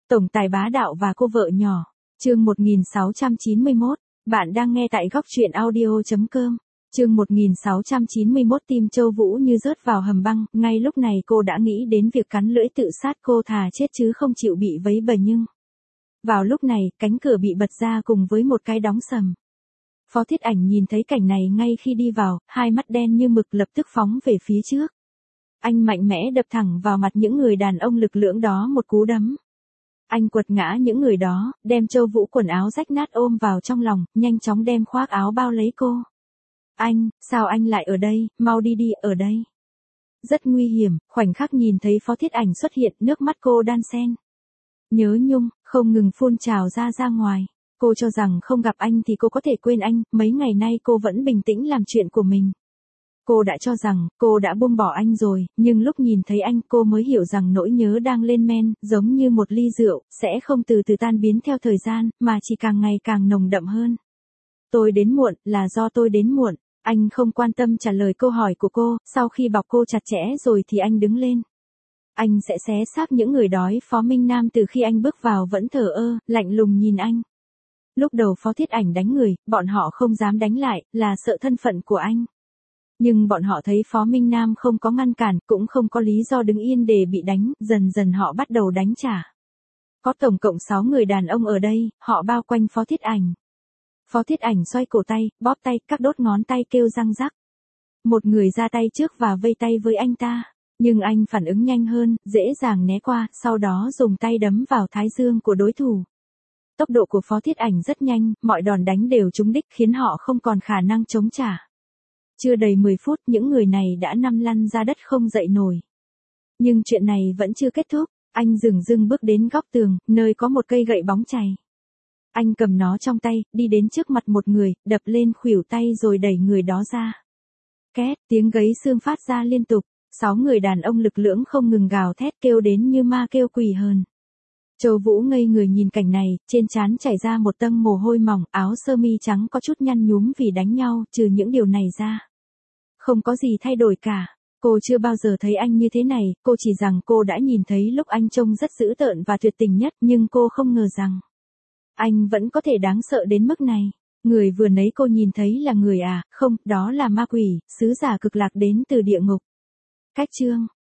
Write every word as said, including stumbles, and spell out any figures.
Tổng tài bá đạo và cô vợ nhỏ. Chương một nghìn sáu trăm chín mươi mốt. Bạn đang nghe tại góc truyện audio chấm com. Chương một nghìn sáu trăm chín mươi mốt. Tim Châu Vũ như rớt vào hầm băng, ngay lúc này cô đã nghĩ đến việc cắn lưỡi tự sát, cô thà chết chứ không chịu bị vấy bời. Nhưng vào lúc này, cánh cửa bị bật ra cùng với một cái đóng sầm. Phó Thiết Ảnh nhìn thấy cảnh này ngay khi đi vào, hai mắt đen như mực lập tức phóng về phía trước. Anh mạnh mẽ đập thẳng vào mặt những người đàn ông lực lưỡng đó một cú đấm. Anh quật ngã những người đó, đem Châu Vũ quần áo rách nát ôm vào trong lòng, nhanh chóng đem khoác áo bao lấy cô. Anh, sao anh lại ở đây, mau đi đi, ở đây. Rất nguy hiểm, khoảnh khắc nhìn thấy Phó Thiết Ảnh xuất hiện, nước mắt cô đan xen. Nhớ nhung, không ngừng phun trào ra ra ngoài. Cô cho rằng không gặp anh thì cô có thể quên anh, mấy ngày nay cô vẫn bình tĩnh làm chuyện của mình. Cô đã cho rằng, cô đã buông bỏ anh rồi, nhưng lúc nhìn thấy anh cô mới hiểu rằng nỗi nhớ đang lên men, giống như một ly rượu, sẽ không từ từ tan biến theo thời gian, mà chỉ càng ngày càng nồng đậm hơn. Tôi đến muộn, là do tôi đến muộn. Anh không quan tâm trả lời câu hỏi của cô, sau khi bọc cô chặt chẽ rồi thì anh đứng lên. Anh sẽ xé xác những người đói. Phó Minh Nam từ khi anh bước vào vẫn thờ ơ, lạnh lùng nhìn anh. Lúc đầu Phó Thiết Ảnh đánh người, bọn họ không dám đánh lại, là sợ thân phận của anh. Nhưng bọn họ thấy Phó Minh Nam không có ngăn cản, cũng không có lý do đứng yên để bị đánh, dần dần họ bắt đầu đánh trả. Có tổng cộng sáu người đàn ông ở đây, họ bao quanh Phó Thiết Ảnh. Phó Thiết Ảnh xoay cổ tay, bóp tay, các đốt ngón tay kêu răng rắc. Một người ra tay trước và vây tay với anh ta, nhưng anh phản ứng nhanh hơn, dễ dàng né qua, sau đó dùng tay đấm vào thái dương của đối thủ. Tốc độ của Phó Thiết Ảnh rất nhanh, mọi đòn đánh đều trúng đích khiến họ không còn khả năng chống trả. Chưa đầy mười phút, những người này đã nằm lăn ra đất không dậy nổi. Nhưng chuyện này vẫn chưa kết thúc, anh dửng dưng bước đến góc tường, nơi có một cây gậy bóng chày. Anh cầm nó trong tay, đi đến trước mặt một người, đập lên khuỷu tay rồi đẩy người đó ra. Két, tiếng gáy xương phát ra liên tục, sáu người đàn ông lực lưỡng không ngừng gào thét kêu đến như ma kêu quỷ hờn. Châu Vũ ngây người nhìn cảnh này, trên trán chảy ra một tầng mồ hôi mỏng, áo sơ mi trắng có chút nhăn nhúm vì đánh nhau, trừ những điều này ra. Không có gì thay đổi cả. Cô chưa bao giờ thấy anh như thế này, cô chỉ rằng cô đã nhìn thấy lúc anh trông rất dữ tợn và tuyệt tình nhất, nhưng cô không ngờ rằng anh vẫn có thể đáng sợ đến mức này. Người vừa nãy cô nhìn thấy là người à, không, đó là ma quỷ, sứ giả cực lạc đến từ địa ngục. Cách chương